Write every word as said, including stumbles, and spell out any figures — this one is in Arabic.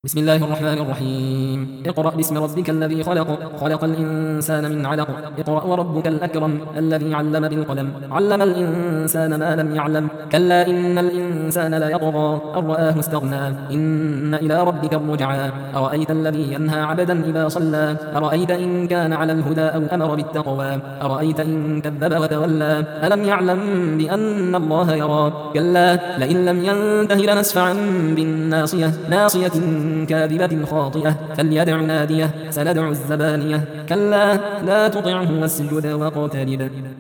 بسم الله الرحمن الرحيم. اقرأ باسم ربك الذي خلق خلق الإنسان من علق. اقرأ وربك الأكرم الذي علم بالقلم علم الإنسان ما لم يعلم. كلا إن الإنسان ليطغى أن رآه استغنى إن إلى ربك الرجعى. أرأيت الذي ينهى عبدا إذا صلى أرأيت إن كان على الهدى أو أمر بالتقوى أرأيت إن كذب وتولى ألم يعلم بأن الله يرى. كلا لئن لم ينته لنسفعا بالناصية ناصية كاذبة خاطئة فليدع ناديه سندع الزبانية. كلا لا تطعه واسجد واقترب.